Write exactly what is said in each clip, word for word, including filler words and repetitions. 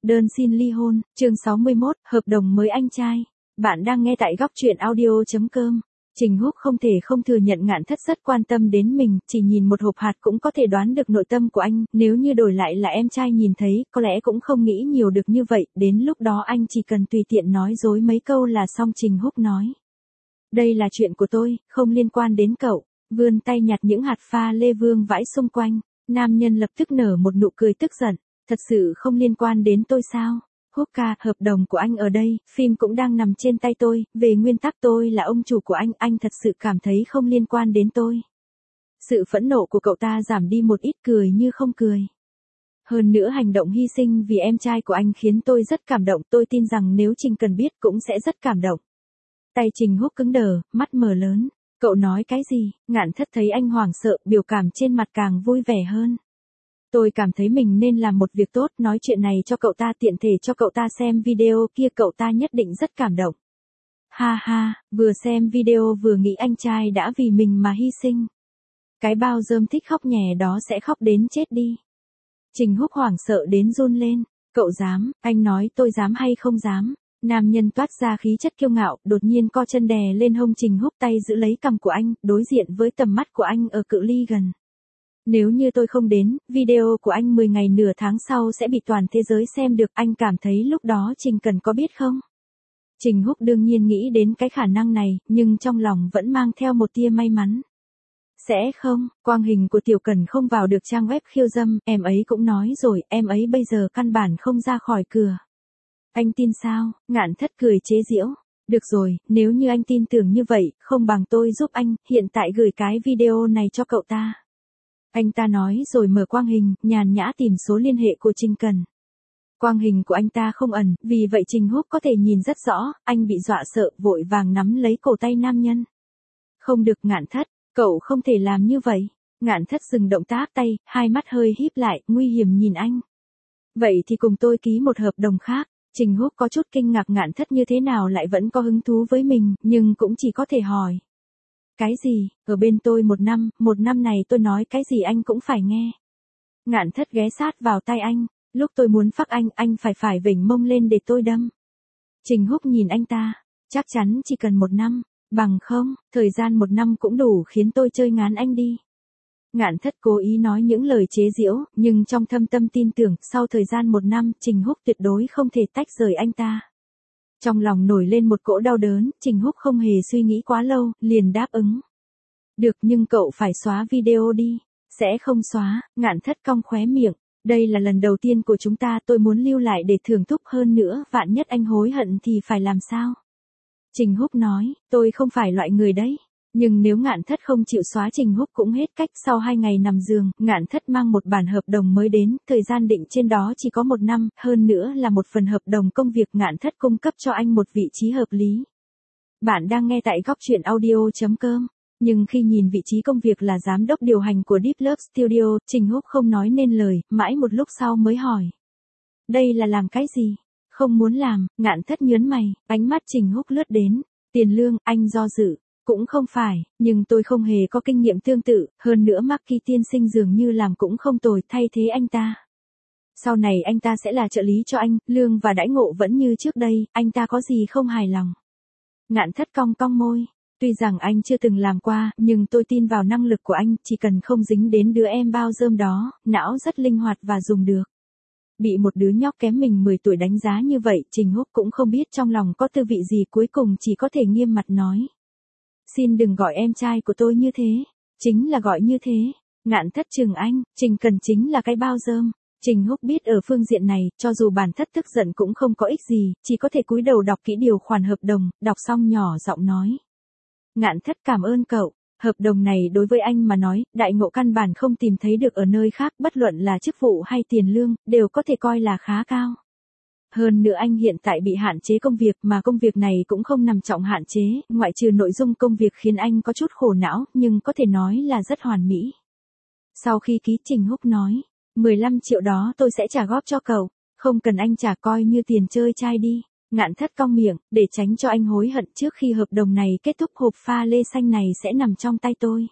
Đơn xin ly hôn, chương sáu mươi mốt, hợp đồng mới anh trai. Bạn đang nghe tại góc truyện audio chấm com. Trình Húc không thể không thừa nhận Ngạn Thất rất quan tâm đến mình, chỉ nhìn một hộp hạt cũng có thể đoán được nội tâm của anh, nếu như đổi lại là em trai nhìn thấy, có lẽ cũng không nghĩ nhiều được như vậy, đến lúc đó anh chỉ cần tùy tiện nói dối mấy câu là xong. Trình Húc nói. Đây là chuyện của tôi, không liên quan đến cậu, vươn tay nhặt những hạt pha lê vương vãi xung quanh, nam nhân lập tức nở một nụ cười tức giận. Thật sự không liên quan đến tôi sao? Húc ca, hợp đồng của anh ở đây, phim cũng đang nằm trên tay tôi, về nguyên tắc tôi là ông chủ của anh, anh thật sự cảm thấy không liên quan đến tôi. Sự phẫn nộ của cậu ta giảm đi một ít, cười như không cười. Hơn nữa hành động hy sinh vì em trai của anh khiến tôi rất cảm động, tôi tin rằng nếu Trình Cần biết cũng sẽ rất cảm động. Tay Trình Húc cứng đờ, mắt mở lớn. Cậu nói cái gì? Ngạn Thất thấy anh hoảng sợ, biểu cảm trên mặt càng vui vẻ hơn. Tôi cảm thấy mình nên làm một việc tốt, nói chuyện này cho cậu ta tiện thể cho cậu ta xem video kia, cậu ta nhất định rất cảm động. Ha ha, vừa xem video vừa nghĩ anh trai đã vì mình mà hy sinh. Cái bao rơm thích khóc nhè đó sẽ khóc đến chết đi. Trình Húc hoảng sợ đến run lên. Cậu dám, anh nói tôi dám hay không dám? Nam nhân toát ra khí chất kiêu ngạo, đột nhiên co chân đè lên hông Trình Húc, tay giữ lấy cằm của anh, đối diện với tầm mắt của anh ở cự ly gần. Nếu như tôi không đến, video của anh mười ngày nửa tháng sau sẽ bị toàn thế giới xem được, anh cảm thấy lúc đó Trình Cần có biết không? Trình Húc đương nhiên nghĩ đến cái khả năng này, nhưng trong lòng vẫn mang theo một tia may mắn. Sẽ không, quang hình của Tiểu Cần không vào được trang web khiêu dâm, em ấy cũng nói rồi, em ấy bây giờ căn bản không ra khỏi cửa. Anh tin sao? Ngạn Thất cười chế giễu. Được rồi, nếu như anh tin tưởng như vậy, không bằng tôi giúp anh, hiện tại gửi cái video này cho cậu ta. Anh ta nói rồi mở quang hình, nhàn nhã tìm số liên hệ của Trình Cần. Quang hình của anh ta không ẩn, vì vậy Trình Húc có thể nhìn rất rõ, anh bị dọa sợ, vội vàng nắm lấy cổ tay nam nhân. Không được Ngạn Thất, cậu không thể làm như vậy. Ngạn Thất dừng động tác tay, hai mắt hơi híp lại, nguy hiểm nhìn anh. Vậy thì cùng tôi ký một hợp đồng khác. Trình Húc có chút kinh ngạc Ngạn Thất như thế nào lại vẫn có hứng thú với mình, nhưng cũng chỉ có thể hỏi. Cái gì? Ở bên tôi một năm, một năm này tôi nói cái gì anh cũng phải nghe. Ngạn Thất ghé sát vào tay anh, lúc tôi muốn phắc anh, anh phải phải vểnh mông lên để tôi đâm. Trình Húc nhìn anh ta, chắc chắn chỉ cần một năm, bằng không, thời gian một năm cũng đủ khiến tôi chơi ngán anh đi. Ngạn Thất cố ý nói những lời chế giễu, nhưng trong thâm tâm tin tưởng, sau thời gian một năm, Trình Húc tuyệt đối không thể tách rời anh ta. Trong lòng nổi lên một cỗ đau đớn, Trình Húc không hề suy nghĩ quá lâu, liền đáp ứng. Được, nhưng cậu phải xóa video đi. Sẽ không xóa. Ngạn Thất cong khóe miệng. Đây là lần đầu tiên của chúng ta, tôi muốn lưu lại để thưởng thức hơn nữa, vạn nhất anh hối hận thì phải làm sao? Trình Húc nói, tôi không phải loại người đấy. Nhưng nếu Ngạn Thất không chịu xóa, Trình Húc cũng hết cách. Sau hai ngày nằm giường, Ngạn Thất mang một bản hợp đồng mới đến, thời gian định trên đó chỉ có một năm, hơn nữa là một phần hợp đồng công việc. Ngạn Thất cung cấp cho anh một vị trí hợp lý. Bạn đang nghe tại góc truyện audio chấm com. Nhưng khi nhìn vị trí công việc là giám đốc điều hành của Deep Love Studio, Trình Húc không nói nên lời, mãi một lúc sau mới hỏi. Đây là làm cái gì? Không muốn làm. Ngạn Thất nhớn mày, ánh mắt Trình Húc lướt đến. Tiền lương, anh do dự. Cũng không phải, nhưng tôi không hề có kinh nghiệm tương tự, hơn nữa Marky tiên sinh dường như làm cũng không tồi, thay thế anh ta. Sau này anh ta sẽ là trợ lý cho anh, lương và đãi ngộ vẫn như trước đây, anh ta có gì không hài lòng. Ngạn Thất cong cong môi, tuy rằng anh chưa từng làm qua, nhưng tôi tin vào năng lực của anh, chỉ cần không dính đến đứa em bao rơm đó, não rất linh hoạt và dùng được. Bị một đứa nhóc kém mình mười tuổi đánh giá như vậy, Trình Húc cũng không biết trong lòng có tư vị gì, cuối cùng chỉ có thể nghiêm mặt nói. Xin đừng gọi em trai của tôi như thế, chính là gọi như thế. Ngạn Thất trừng anh, Trình Cần chính là cái bao rơm. Trình Húc biết ở phương diện này, cho dù bản thất tức giận cũng không có ích gì, chỉ có thể cúi đầu đọc kỹ điều khoản hợp đồng, đọc xong nhỏ giọng nói. Ngạn Thất cảm ơn cậu, hợp đồng này đối với anh mà nói, đại ngộ căn bản không tìm thấy được ở nơi khác, bất luận là chức vụ hay tiền lương, đều có thể coi là khá cao. Hơn nữa anh hiện tại bị hạn chế công việc, mà công việc này cũng không nằm trọng hạn chế, ngoại trừ nội dung công việc khiến anh có chút khổ não, nhưng có thể nói là rất hoàn mỹ. Sau khi ký, Trình Húc nói, mười lăm triệu đó tôi sẽ trả góp cho cậu, không cần anh trả, coi như tiền chơi trai đi. Ngạn Thất cong miệng, để tránh cho anh hối hận trước khi hợp đồng này kết thúc, hộp pha lê xanh này sẽ nằm trong tay tôi.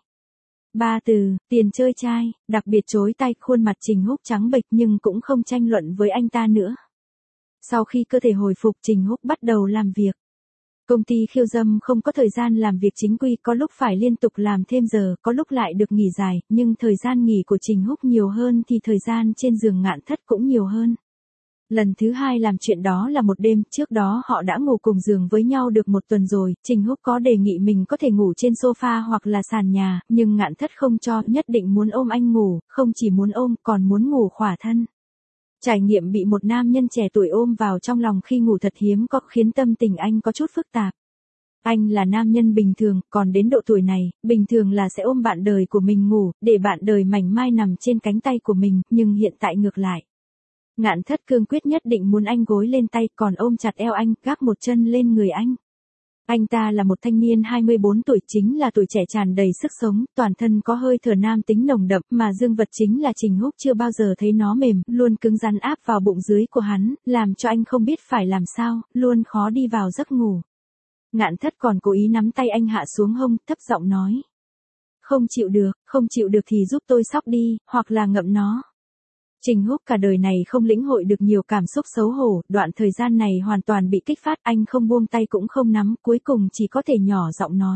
Ba từ, tiền chơi trai, đặc biệt chối tay, khuôn mặt Trình Húc trắng bệch nhưng cũng không tranh luận với anh ta nữa. Sau khi cơ thể hồi phục, Trình Húc bắt đầu làm việc. Công ty khiêu dâm không có thời gian làm việc chính quy, có lúc phải liên tục làm thêm giờ, có lúc lại được nghỉ dài, nhưng thời gian nghỉ của Trình Húc nhiều hơn thì thời gian trên giường Ngạn Thất cũng nhiều hơn. Lần thứ hai làm chuyện đó là một đêm, trước đó họ đã ngủ cùng giường với nhau được một tuần rồi, Trình Húc có đề nghị mình có thể ngủ trên sofa hoặc là sàn nhà, nhưng Ngạn Thất không cho, nhất định muốn ôm anh ngủ, không chỉ muốn ôm, còn muốn ngủ khỏa thân. Trải nghiệm bị một nam nhân trẻ tuổi ôm vào trong lòng khi ngủ thật hiếm có, khiến tâm tình anh có chút phức tạp. Anh là nam nhân bình thường, còn đến độ tuổi này, bình thường là sẽ ôm bạn đời của mình ngủ, để bạn đời mảnh mai nằm trên cánh tay của mình, nhưng hiện tại ngược lại. Ngạn Thất cương quyết nhất định muốn anh gối lên tay, còn ôm chặt eo anh, gác một chân lên người anh. Anh ta là một thanh niên hai mươi bốn tuổi, chính là tuổi trẻ tràn đầy sức sống, toàn thân có hơi thở nam tính nồng đậm, mà dương vật chính là Trình Húc chưa bao giờ thấy nó mềm, luôn cứng rắn áp vào bụng dưới của hắn, làm cho anh không biết phải làm sao, luôn khó đi vào giấc ngủ. Ngạn Thất còn cố ý nắm tay anh hạ xuống hông, thấp giọng nói. Không chịu được, không chịu được thì giúp tôi xóc đi, hoặc là ngậm nó. Trình Húc cả đời này không lĩnh hội được nhiều cảm xúc xấu hổ, đoạn thời gian này hoàn toàn bị kích phát, anh không buông tay cũng không nắm, cuối cùng chỉ có thể nhỏ giọng nói.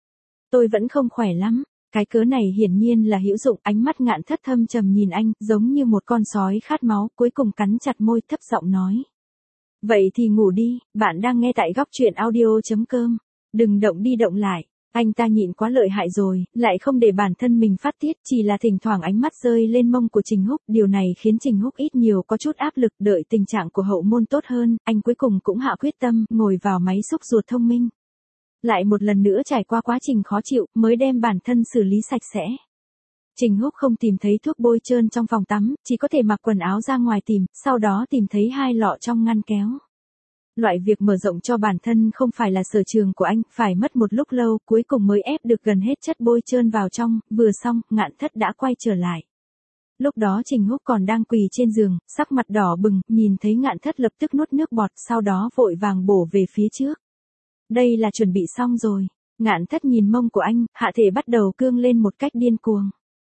Tôi vẫn không khỏe lắm, cái cớ này hiển nhiên là hữu dụng, ánh mắt Ngạn Thất thâm trầm nhìn anh, giống như một con sói khát máu, cuối cùng cắn chặt môi, thấp giọng nói. Vậy thì ngủ đi, bạn đang nghe tại góc truyện audio chấm com, đừng động đi động lại. Anh ta nhịn quá lợi hại rồi, lại không để bản thân mình phát tiết, chỉ là thỉnh thoảng ánh mắt rơi lên mông của Trình Húc, điều này khiến Trình Húc ít nhiều có chút áp lực, đợi tình trạng của hậu môn tốt hơn, anh cuối cùng cũng hạ quyết tâm, ngồi vào máy xúc ruột thông minh. Lại một lần nữa trải qua quá trình khó chịu, mới đem bản thân xử lý sạch sẽ. Trình Húc không tìm thấy thuốc bôi trơn trong phòng tắm, chỉ có thể mặc quần áo ra ngoài tìm, sau đó tìm thấy hai lọ trong ngăn kéo. Loại việc mở rộng cho bản thân không phải là sở trường của anh, phải mất một lúc lâu, cuối cùng mới ép được gần hết chất bôi trơn vào trong, vừa xong, Ngạn Thất đã quay trở lại. Lúc đó Trình Húc còn đang quỳ trên giường, sắc mặt đỏ bừng, nhìn thấy Ngạn Thất lập tức nuốt nước bọt, sau đó vội vàng bổ về phía trước. Đây là chuẩn bị xong rồi. Ngạn Thất nhìn mông của anh, hạ thể bắt đầu cương lên một cách điên cuồng.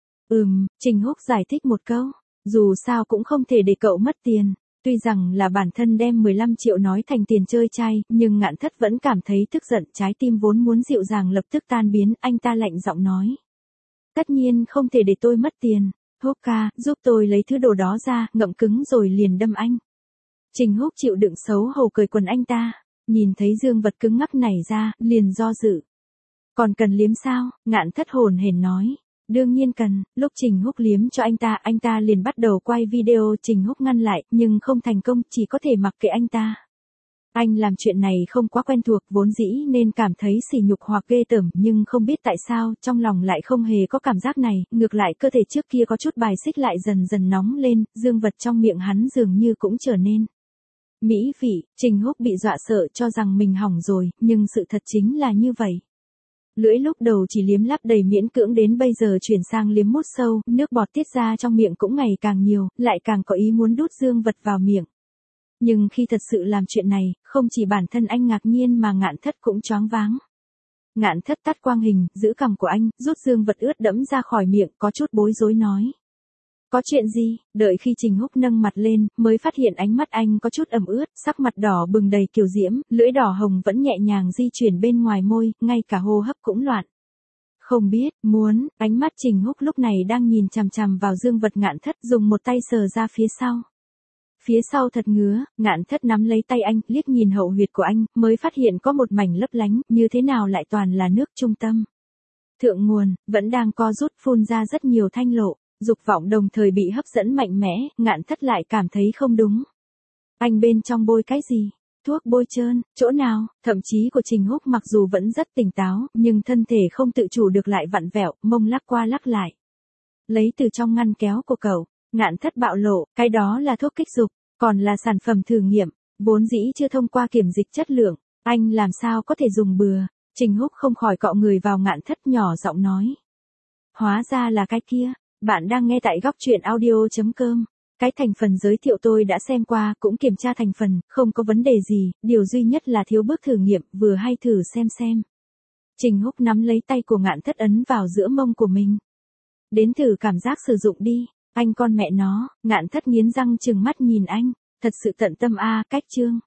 Ừm, Trình Húc giải thích một câu, dù sao cũng không thể để cậu mất tiền. Tuy rằng là bản thân đem mười lăm triệu nói thành tiền chơi chay, nhưng Ngạn Thất vẫn cảm thấy tức giận, trái tim vốn muốn dịu dàng lập tức tan biến, anh ta lạnh giọng nói. Tất nhiên không thể để tôi mất tiền, Húc ca, giúp tôi lấy thứ đồ đó ra, ngậm cứng rồi liền đâm anh. Trình Húc chịu đựng xấu hổ cởi quần anh ta, nhìn thấy dương vật cứng ngắc nảy ra, liền do dự. Còn cần liếm sao? Ngạn Thất hồn hển nói. Đương nhiên cần, lúc Trình Húc liếm cho anh ta, anh ta liền bắt đầu quay video, Trình Húc ngăn lại, nhưng không thành công, chỉ có thể mặc kệ anh ta. Anh làm chuyện này không quá quen thuộc, vốn dĩ nên cảm thấy sỉ nhục hoặc ghê tởm, nhưng không biết tại sao, trong lòng lại không hề có cảm giác này, ngược lại cơ thể trước kia có chút bài xích lại dần dần nóng lên, dương vật trong miệng hắn dường như cũng trở nên mỹ vị. Trình Húc bị dọa sợ cho rằng mình hỏng rồi, nhưng sự thật chính là như vậy. Lưỡi lúc đầu chỉ liếm láp đầy miễn cưỡng, đến bây giờ chuyển sang liếm mút sâu, nước bọt tiết ra trong miệng cũng ngày càng nhiều, lại càng có ý muốn đút dương vật vào miệng. Nhưng khi thật sự làm chuyện này, không chỉ bản thân anh ngạc nhiên mà Ngạn Thất cũng choáng váng. Ngạn Thất tắt quang hình, giữ cằm của anh, rút dương vật ướt đẫm ra khỏi miệng, có chút bối rối nói. Có chuyện gì? Đợi khi Trình Húc nâng mặt lên, mới phát hiện ánh mắt anh có chút ẩm ướt, sắc mặt đỏ bừng đầy kiều diễm, lưỡi đỏ hồng vẫn nhẹ nhàng di chuyển bên ngoài môi, ngay cả hô hấp cũng loạn. Không biết, muốn, ánh mắt Trình Húc lúc này đang nhìn chằm chằm vào dương vật Ngạn Thất, dùng một tay sờ ra phía sau. Phía sau thật ngứa, Ngạn Thất nắm lấy tay anh, liếc nhìn hậu huyệt của anh, mới phát hiện có một mảnh lấp lánh, như thế nào lại toàn là nước trung tâm. Thượng nguồn, vẫn đang co rút, phun ra rất nhiều thanh lộ. Dục vọng đồng thời bị hấp dẫn mạnh mẽ, Ngạn Thất lại cảm thấy không đúng. Anh bên trong bôi cái gì? Thuốc bôi trơn, chỗ nào? Thậm chí của Trình Húc mặc dù vẫn rất tỉnh táo, nhưng thân thể không tự chủ được lại vặn vẹo, mông lắc qua lắc lại. Lấy từ trong ngăn kéo của cậu, Ngạn Thất bạo lộ, cái đó là thuốc kích dục, còn là sản phẩm thử nghiệm, vốn dĩ chưa thông qua kiểm dịch chất lượng, anh làm sao có thể dùng bừa? Trình Húc không khỏi cọ người vào Ngạn Thất, nhỏ giọng nói. Hóa ra là cái kia. Bạn đang nghe tại góc truyện audio chấm com. Cái thành phần giới thiệu tôi đã xem qua, cũng kiểm tra thành phần, không có vấn đề gì, điều duy nhất là thiếu bước thử nghiệm, vừa hay thử xem xem. Trình Húc nắm lấy tay của Ngạn Thất ấn vào giữa mông của mình. Đến thử cảm giác sử dụng đi, anh con mẹ nó, Ngạn Thất nghiến răng trừng mắt nhìn anh. Thật sự tận tâm a, cách chương.